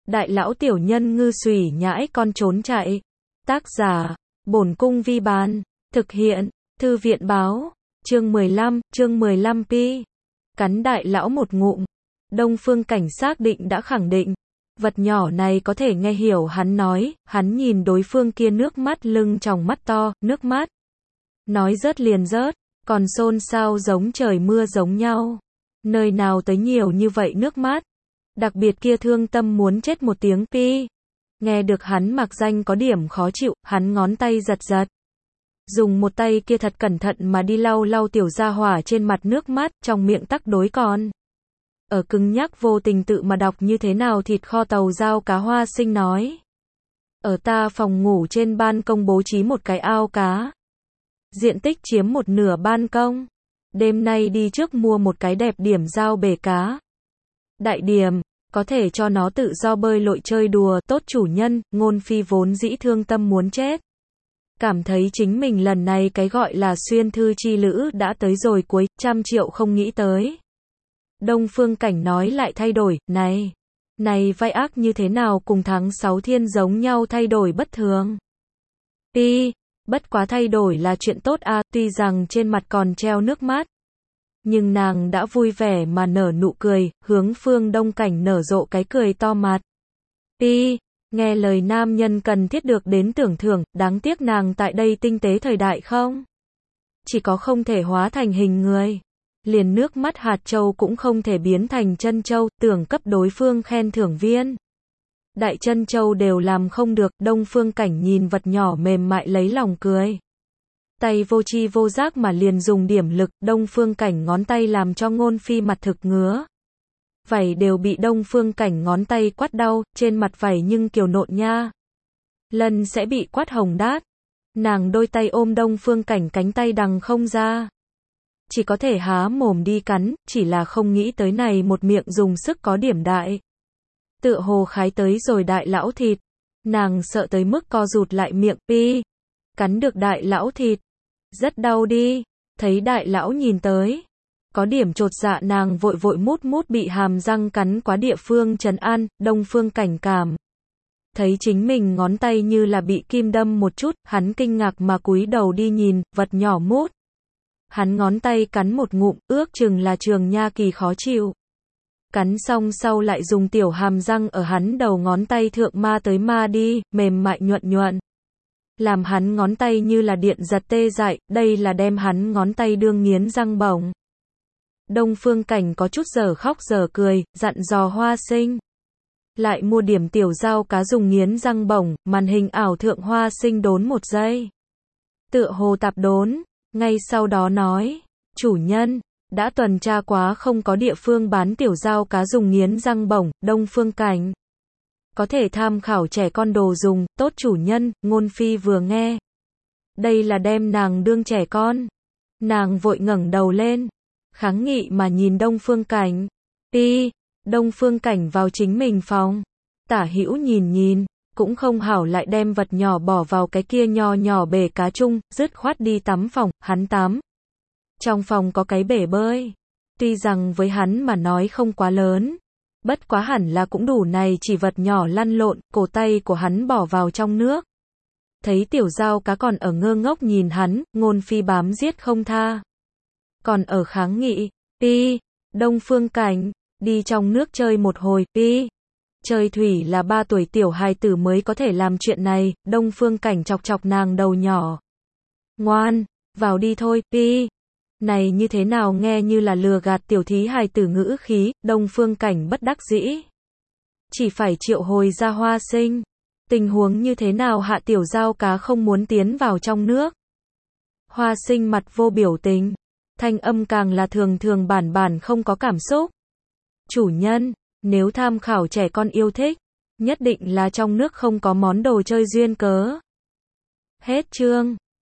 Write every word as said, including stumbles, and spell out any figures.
Đại lão tiểu nhân ngư xùy nhãi con trốn chạy. Tác giả, Bổn Cung Vi Bán. Thực hiện, Thư viện Báo. Chương mười lăm, chương mười lăm pi. Cắn đại lão một ngụm. Đông Phương Cảnh xác định đã khẳng định. Vật nhỏ này có thể nghe hiểu hắn nói, hắn nhìn đối phương kia nước mắt lưng tròng mắt to, nước mắt. Nói rớt liền rớt, còn xôn xao giống trời mưa giống nhau. Nơi nào tới nhiều như vậy nước mắt. Đặc biệt kia thương tâm muốn chết một tiếng pi. Nghe được hắn mặc danh có điểm khó chịu, hắn ngón tay giật giật. Dùng một tay kia thật cẩn thận mà đi lau lau tiểu gia hỏa trên mặt nước mắt, trong miệng tắc đối con. Ở cứng nhắc vô tình tự mà đọc như thế nào thịt kho tàu rau cá Hoa Sinh nói. Ở ta phòng ngủ trên ban công bố trí một cái ao cá. Diện tích chiếm một nửa ban công. Đêm nay đi trước mua một cái đẹp điểm dao bể cá. Đại điểm, có thể cho nó tự do bơi lội chơi đùa, tốt chủ nhân, Ngôn Phi vốn dĩ thương tâm muốn chết. Cảm thấy chính mình lần này cái gọi là xuyên thư chi lữ đã tới rồi cuối, trăm triệu không nghĩ tới. Đông Phương Cảnh nói lại thay đổi, này, này vai ác như thế nào cùng tháng sáu thiên giống nhau thay đổi bất thường. Pi, bất quá thay đổi là chuyện tốt a, tuy rằng trên mặt còn treo nước mắt. Nhưng nàng đã vui vẻ mà nở nụ cười, hướng Phương Đông Cảnh nở rộ cái cười to mặt. Pi, nghe lời nam nhân cần thiết được đến tưởng thưởng, đáng tiếc nàng tại đây tinh tế thời đại không. Chỉ có không thể hóa thành hình người. Liền nước mắt hạt châu cũng không thể biến thành chân châu, tưởng cấp đối phương khen thưởng viên. Đại chân châu đều làm không được, Đông Phương Cảnh nhìn vật nhỏ mềm mại lấy lòng cười. Tay vô chi vô giác mà liền dùng điểm lực, Đông Phương Cảnh ngón tay làm cho Ngôn Phi mặt thực ngứa. Vảy đều bị Đông Phương Cảnh ngón tay quát đau, trên mặt vảy nhưng kiều nộn nha. Lần sẽ bị quát hồng đát. Nàng đôi tay ôm Đông Phương Cảnh cánh tay đằng không ra. Chỉ có thể há mồm đi cắn, chỉ là không nghĩ tới này một miệng dùng sức có điểm đại. Tựa hồ khái tới rồi đại lão thịt. Nàng sợ tới mức co rụt lại miệng, pi. Cắn được đại lão thịt. Rất đau đi. Thấy đại lão nhìn tới. Có điểm chột dạ nàng vội vội mút mút bị hàm răng cắn quá địa phương trấn an, Đông Phương Cảnh cảm. Thấy chính mình ngón tay như là bị kim đâm một chút, hắn kinh ngạc mà cúi đầu đi nhìn, vật nhỏ mút. Hắn ngón tay cắn một ngụm, ước chừng là Trường Nha kỳ khó chịu. Cắn xong sau lại dùng tiểu hàm răng ở hắn đầu ngón tay thượng ma tới ma đi, mềm mại nhuận nhuận. Làm hắn ngón tay như là điện giật tê dại, đây là đem hắn ngón tay đương nghiến răng bổng. Đông Phương Cảnh có chút giờ khóc giờ cười, dặn dò Hoa Sinh. Lại mua điểm tiểu dao cá dùng nghiến răng bổng, màn hình ảo thượng Hoa Sinh đốn một giây. Tựa hồ tạp đốn, ngay sau đó nói, chủ nhân, đã tuần tra quá không có địa phương bán tiểu dao cá dùng nghiến răng bổng, Đông Phương Cảnh. Có thể tham khảo trẻ con đồ dùng, tốt chủ nhân, Ngôn Phi vừa nghe. Đây là đem nàng đương trẻ con. Nàng vội ngẩng đầu lên. Kháng nghị mà nhìn Đông Phương Cảnh. Pi, Đông Phương Cảnh vào chính mình phòng. Tả hữu nhìn nhìn, cũng không hảo lại đem vật nhỏ bỏ vào cái kia nho nhỏ bể cá chung, dứt khoát đi tắm phòng, hắn tắm. Trong phòng có cái bể bơi. Tuy rằng với hắn mà nói không quá lớn. Bất quá hẳn là cũng đủ này chỉ vật nhỏ lăn lộn, cổ tay của hắn bỏ vào trong nước. Thấy tiểu dao cá còn ở ngơ ngốc nhìn hắn, Ngôn Phi bám giết không tha. Còn ở kháng nghị, pi, Đông Phương Cảnh, đi trong nước chơi một hồi, pi. Chơi thủy là ba tuổi tiểu hài tử mới có thể làm chuyện này, Đông Phương Cảnh chọc chọc nàng đầu nhỏ. Ngoan, vào đi thôi, pi. Này như thế nào nghe như là lừa gạt tiểu thí hài tử ngữ khí, Đông Phương Cảnh bất đắc dĩ. Chỉ phải triệu hồi ra Hoa Sinh. Tình huống như thế nào hạ tiểu dao cá không muốn tiến vào trong nước. Hoa Sinh mặt vô biểu tình. Thanh âm càng là thường thường bản bản không có cảm xúc. Chủ nhân, nếu tham khảo trẻ con yêu thích, nhất định là trong nước không có món đồ chơi duyên cớ. Hết chương.